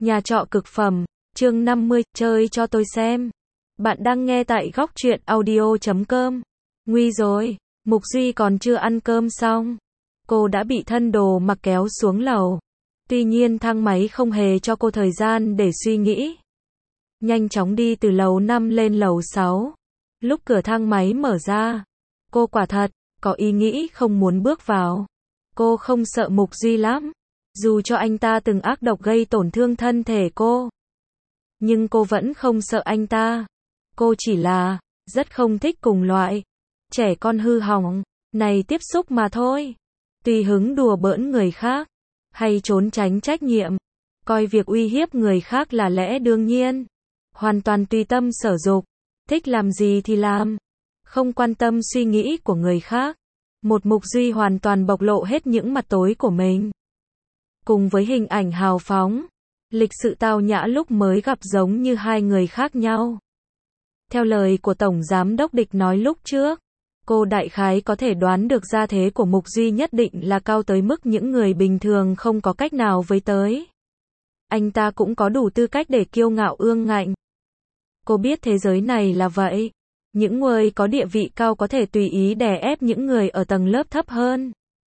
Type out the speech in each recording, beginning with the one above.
Nhà trọ cực phẩm, chương 50, chơi cho tôi xem. Bạn đang nghe tại góc truyện audio.com. Nguy rồi, Mục Duy còn chưa ăn cơm xong. Cô đã bị thân đồ mặc kéo xuống lầu. Tuy nhiên thang máy không hề cho cô thời gian để suy nghĩ. Nhanh chóng đi từ lầu 5 lên lầu 6. Lúc cửa thang máy mở ra, cô quả thật có ý nghĩ không muốn bước vào. Cô không sợ Mục Duy lắm. Dù cho anh ta từng ác độc gây tổn thương thân thể cô, nhưng cô vẫn không sợ anh ta. Cô chỉ là rất không thích cùng loại trẻ con hư hỏng này tiếp xúc mà thôi. Tùy hứng đùa bỡn người khác, hay trốn tránh trách nhiệm, coi việc uy hiếp người khác là lẽ đương nhiên. Hoàn toàn tùy tâm sở dục, thích làm gì thì làm, không quan tâm suy nghĩ của người khác. Một Mục Duy hoàn toàn bộc lộ hết những mặt tối của mình. Cùng với hình ảnh hào phóng, lịch sự tao nhã lúc mới gặp giống như hai người khác nhau. Theo lời của Tổng Giám đốc Địch nói lúc trước, cô đại khái có thể đoán được gia thế của Mục Duy nhất định là cao tới mức những người bình thường không có cách nào với tới. Anh ta cũng có đủ tư cách để kiêu ngạo ương ngạnh. Cô biết thế giới này là vậy. Những người có địa vị cao có thể tùy ý đè ép những người ở tầng lớp thấp hơn.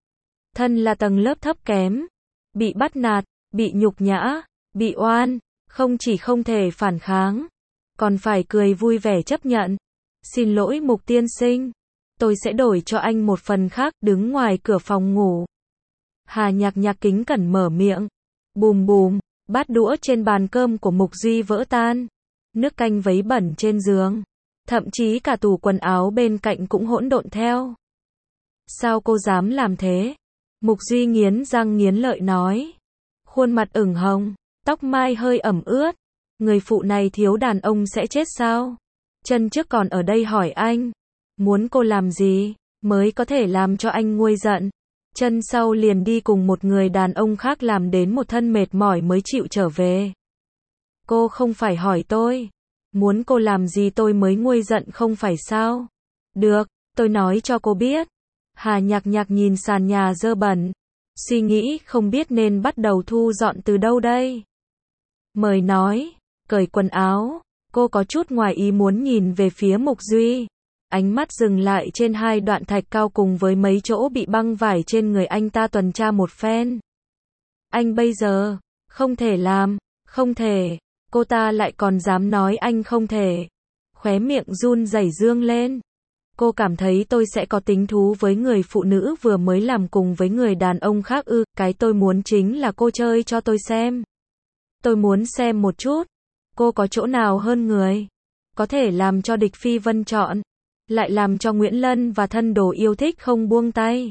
Thân là tầng lớp thấp kém, bị bắt nạt, bị nhục nhã, bị oan, không chỉ không thể phản kháng, còn phải cười vui vẻ chấp nhận. Xin lỗi Mục tiên sinh, tôi sẽ đổi cho anh một phần khác. Đứng ngoài cửa phòng ngủ, Hà Nhạc Nhạc kính cẩn mở miệng. Bùm bùm, bát đũa trên bàn cơm của Mục Duy vỡ tan. Nước canh vấy bẩn trên giường, thậm chí cả tủ quần áo bên cạnh cũng hỗn độn theo. Sao cô dám làm thế? Mục Duy nghiến răng nghiến lợi nói. Khuôn mặt ửng hồng, tóc mai hơi ẩm ướt. Người phụ này thiếu đàn ông sẽ chết sao? Chân trước còn ở đây hỏi anh, muốn cô làm gì mới có thể làm cho anh nguôi giận. Chân sau liền đi cùng một người đàn ông khác làm đến một thân mệt mỏi mới chịu trở về. Cô không phải hỏi tôi, muốn cô làm gì tôi mới nguôi giận không phải sao? Được, tôi nói cho cô biết. Hà Nhạc Nhạc nhìn sàn nhà dơ bẩn, suy nghĩ không biết nên bắt đầu thu dọn từ đâu đây. Mời nói, cởi quần áo, cô có chút ngoài ý muốn nhìn về phía Mục Duy. Ánh mắt dừng lại trên hai đoạn thạch cao cùng với mấy chỗ bị băng vải trên người anh ta tuần tra một phen. Anh bây giờ, không thể làm, không thể, cô ta lại còn dám nói anh không thể. Khóe miệng run rẩy dương lên. Cô cảm thấy tôi sẽ có tính thú với người phụ nữ vừa mới làm cùng với người đàn ông khác ư? Cái tôi muốn chính là cô chơi cho tôi xem. Tôi muốn xem một chút, cô có chỗ nào hơn người, có thể làm cho Địch Phi Vân chọn, lại làm cho Nguyễn Lân và thân đồ yêu thích không buông tay.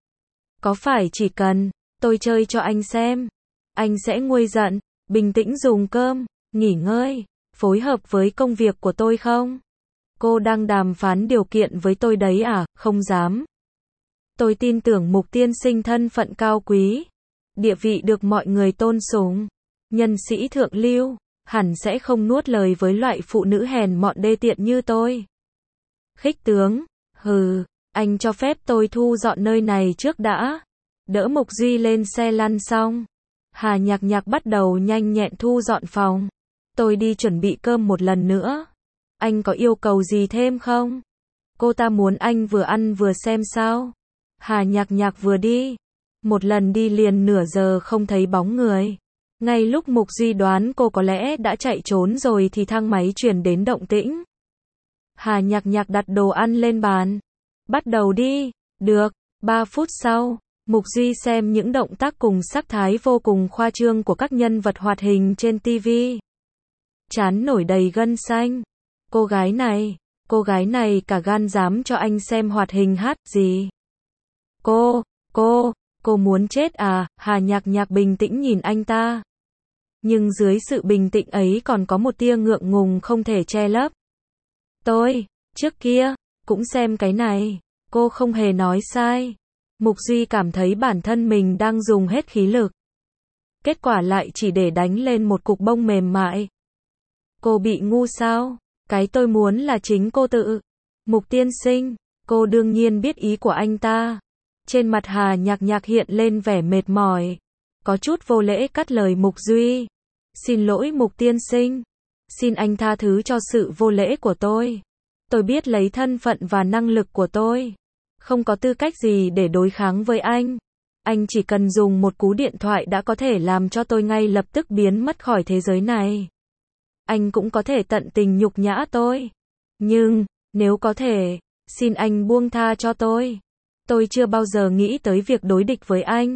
Có phải chỉ cần tôi chơi cho anh xem, anh sẽ nguôi giận, bình tĩnh dùng cơm, nghỉ ngơi, phối hợp với công việc của tôi không? Cô đang đàm phán điều kiện với tôi đấy à? Không dám. Tôi tin tưởng Mục tiên sinh thân phận cao quý, địa vị được mọi người tôn sùng, nhân sĩ thượng lưu, hẳn sẽ không nuốt lời với loại phụ nữ hèn mọn đê tiện như tôi. Khích tướng, hừ, anh cho phép tôi thu dọn nơi này trước đã. Đỡ Mục Duy lên xe lăn xong, Hà Nhạc Nhạc bắt đầu nhanh nhẹn thu dọn phòng. Tôi đi chuẩn bị cơm một lần nữa. Anh có yêu cầu gì thêm không? Cô ta muốn anh vừa ăn vừa xem sao? Hà Nhạc Nhạc vừa đi. Một lần đi liền nửa giờ không thấy bóng người. Ngay lúc Mục Duy đoán cô có lẽ đã chạy trốn rồi thì thang máy truyền đến động tĩnh. Hà Nhạc Nhạc đặt đồ ăn lên bàn. Bắt đầu đi. Được. 3 phút sau, Mục Duy xem những động tác cùng sắc thái vô cùng khoa trương của các nhân vật hoạt hình trên TV. Trán nổi đầy gân xanh. Cô gái này cả gan dám cho anh xem hoạt hình hát gì? Cô muốn chết à? Hà Nhạc Nhạc bình tĩnh nhìn anh ta. Nhưng dưới sự bình tĩnh ấy còn có một tia ngượng ngùng không thể che lấp. Tôi, trước kia, cũng xem cái này. Cô không hề nói sai. Mục Duy cảm thấy bản thân mình đang dùng hết khí lực. Kết quả lại chỉ để đánh lên một cục bông mềm mại. Cô bị ngu sao? Cái tôi muốn là chính cô tự. Mục tiên sinh, cô đương nhiên biết ý của anh ta. Trên mặt Hà Nhạc Nhạc hiện lên vẻ mệt mỏi. Có chút vô lễ cắt lời Mục Duy. Xin lỗi Mục tiên sinh. Xin anh tha thứ cho sự vô lễ của tôi. Tôi biết lấy thân phận và năng lực của tôi, không có tư cách gì để đối kháng với anh. Anh chỉ cần dùng một cú điện thoại đã có thể làm cho tôi ngay lập tức biến mất khỏi thế giới này. Anh cũng có thể tận tình nhục nhã tôi. Nhưng, nếu có thể, xin anh buông tha cho tôi. Tôi chưa bao giờ nghĩ tới việc đối địch với anh.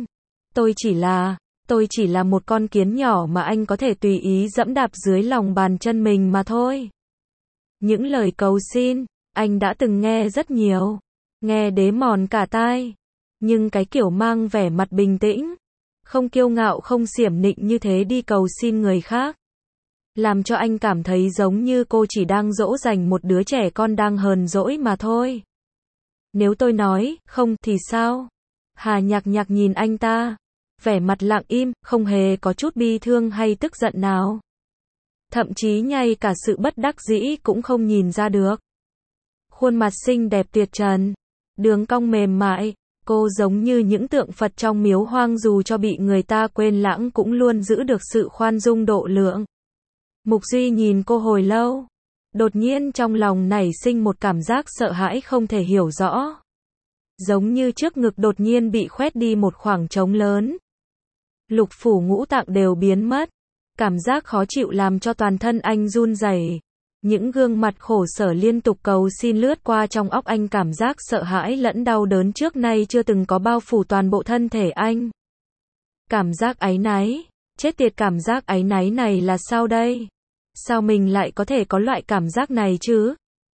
Tôi chỉ là một con kiến nhỏ mà anh có thể tùy ý dẫm đạp dưới lòng bàn chân mình mà thôi. Những lời cầu xin, anh đã từng nghe rất nhiều. Nghe đế mòn cả tai. Nhưng cái kiểu mang vẻ mặt bình tĩnh, không kiêu ngạo không xiểm nịnh như thế đi cầu xin người khác, làm cho anh cảm thấy giống như cô chỉ đang dỗ dành một đứa trẻ con đang hờn dỗi mà thôi. Nếu tôi nói, không, thì sao? Hà Nhạc Nhạc nhìn anh ta, vẻ mặt lặng im, không hề có chút bi thương hay tức giận nào. Thậm chí ngay cả sự bất đắc dĩ cũng không nhìn ra được. Khuôn mặt xinh đẹp tuyệt trần, đường cong mềm mại, cô giống như những tượng Phật trong miếu hoang, dù cho bị người ta quên lãng cũng luôn giữ được sự khoan dung độ lượng. Mục Duy nhìn cô hồi lâu, đột nhiên trong lòng nảy sinh một cảm giác sợ hãi không thể hiểu rõ. Giống như trước ngực đột nhiên bị khoét đi một khoảng trống lớn. Lục phủ ngũ tạng đều biến mất. Cảm giác khó chịu làm cho toàn thân anh run rẩy. Những gương mặt khổ sở liên tục cầu xin lướt qua trong óc anh, cảm giác sợ hãi lẫn đau đớn trước nay chưa từng có bao phủ toàn bộ thân thể anh. Cảm giác áy náy, chết tiệt, cảm giác áy náy này là sao đây? Sao mình lại có thể có loại cảm giác này chứ?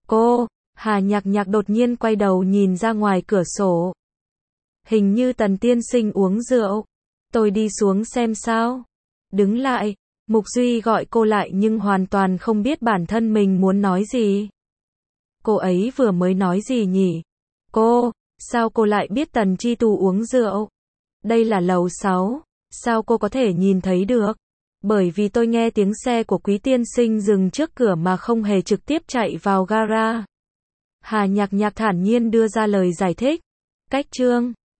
Hà Nhạc Nhạc đột nhiên quay đầu nhìn ra ngoài cửa sổ. Hình như Tần tiên sinh uống rượu. Tôi đi xuống xem sao. Đứng lại. Mục Duy gọi cô lại nhưng hoàn toàn không biết bản thân mình muốn nói gì. Cô ấy vừa mới nói gì nhỉ? Sao cô lại biết Tần Chi Tu uống rượu? Đây là lầu 6. Sao cô có thể nhìn thấy được? Bởi vì tôi nghe tiếng xe của Quý tiên sinh dừng trước cửa mà không hề trực tiếp chạy vào gara. Hà Nhạc Nhạc thản nhiên đưa ra lời giải thích. Cách chương